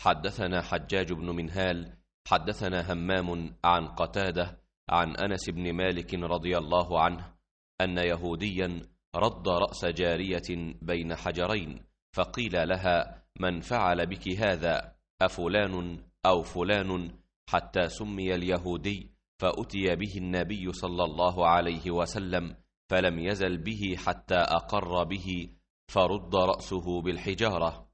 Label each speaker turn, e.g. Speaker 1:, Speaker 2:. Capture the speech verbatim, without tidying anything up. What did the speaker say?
Speaker 1: حدثنا حجاج بن منهال حدثنا همام عن قتادة عن أنس بن مالك رضي الله عنه أن يهوديا رد رأس جارية بين حجرين، فقيل لها: من فعل بك هذا؟ أفلان أو فلان؟ حتى سمي اليهودي، فأتي به النبي صلى الله عليه وسلم، فلم يزل به حتى أقر به، فرد رأسه بالحجارة.